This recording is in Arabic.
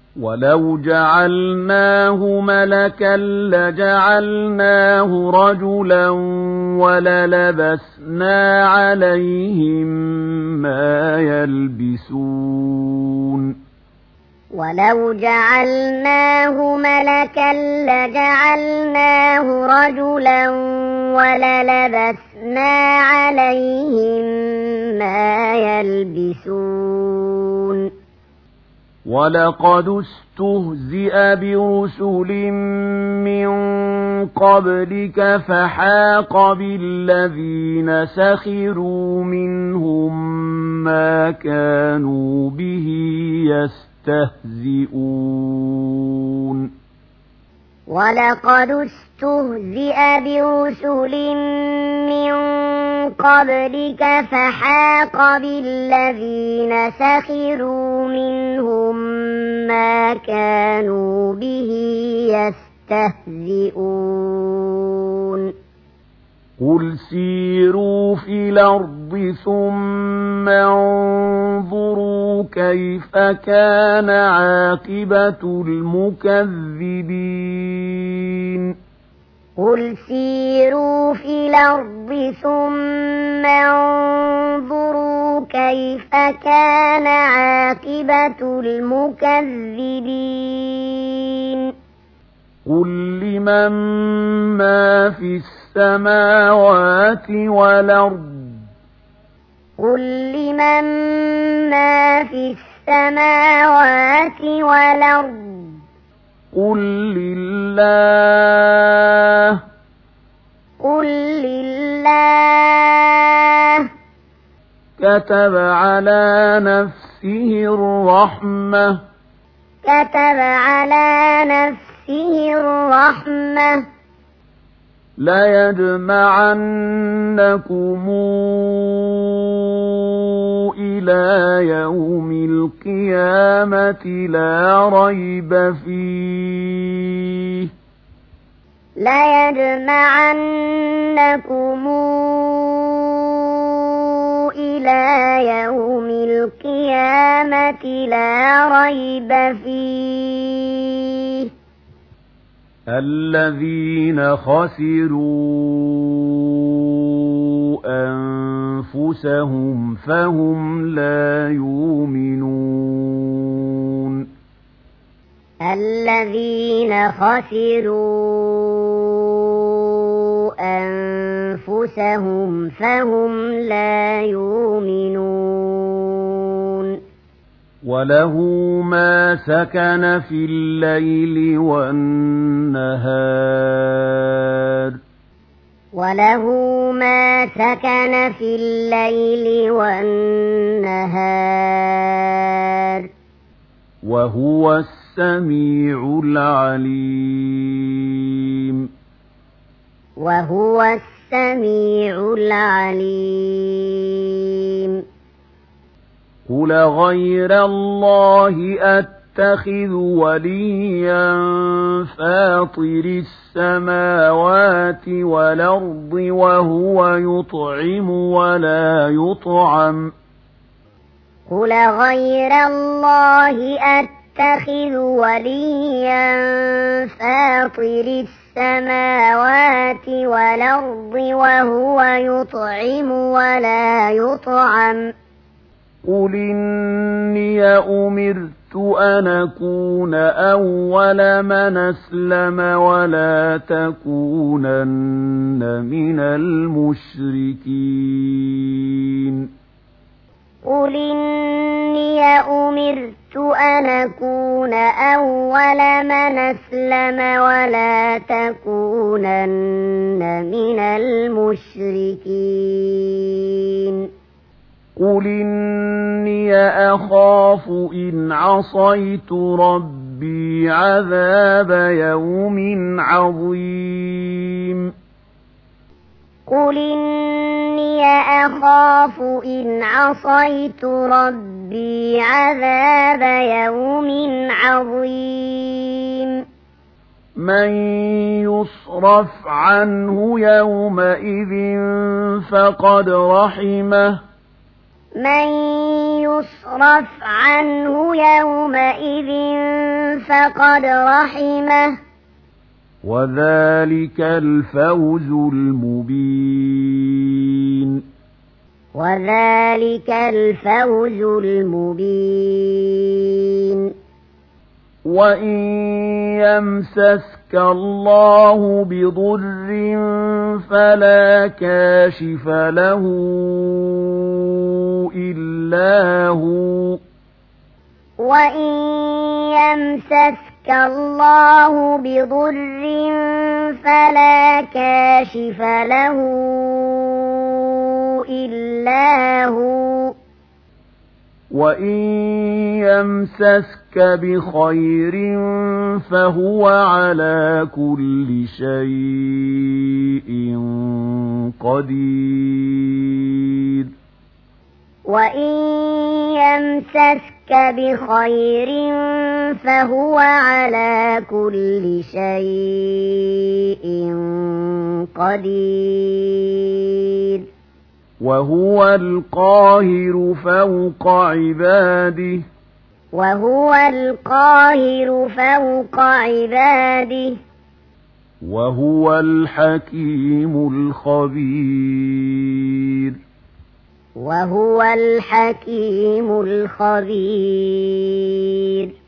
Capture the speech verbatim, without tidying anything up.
ولو جعلناه ملكا لجعلناه رجلا وللبسنا عليهم ما يلبسون ولو جعلناه ملكا لجعلناه رجلا وللبسنا عليهم ما يلبسون ولقد استهزئ برسل من قبلك فحاق بالذين سخروا منهم ما كانوا به يستهزئون ولقد استهزئ برسل من قبلك فحاق بالذين سخروا منهم ما كانوا به يستهزئون قل سيروا في الأرض ثم انظروا كيف كان عاقبة المكذبين قل سيروا في الأرض ثم انظروا كيف كان عاقبة المكذبين قل لمن ما في السماوات والأرض قل لمن ما في السماوات والأرض قل لله قل لله كتب على نفسه الرحمة كتب على نفسه الرحمة ليجمعنكم إلى يوم القيامة لا ريب فيه ليجمعنكم إلى يوم القيامة لا ريب فيه الذين خسروا أنفسهم فهم لا يؤمنون الذين خسروا أنفسهم فهم لا يؤمنون وله ما سكن في الليل والنهار وله ما سكن في الليل والنهار وهو السميع العليم وهو السميع العليم قل غير الله أتخذ وليا فاطر السماوات والأرض وهو يطعم ولا يطعم قل غير الله أتخذ وليا فاطر السماوات والأرض وهو يطعم ولا يطعم قل إني أمرت أن أكون أول من أسلم ولا تكونن من المشركين قل إني أمرت أن أكون أول من أسلم ولا تكونن من المشركين قل إني أخاف إن عصيت ربي عذاب يوم عظيم قل إني أخاف إن عصيت ربي عذاب يوم عظيم من يصرف عنه يومئذ فقد رحمه من يصرف عنه يومئذ فقد رحمه وذلك الفوز المبين وذلك الفوز المبين وإن يمسسك الله بضر فلا كاشف له إلا هو وإن يمسسك الله بضر فلا كاشف له إلا هو وإن يمسسك بخير فهو على كل شيء قدير وإن يمسسك بخير فهو على كل شيء قدير وهو القاهر فوق عباده وهو القاهر فوق عباده وهو الحكيم الخبير وهو الحكيم الخبير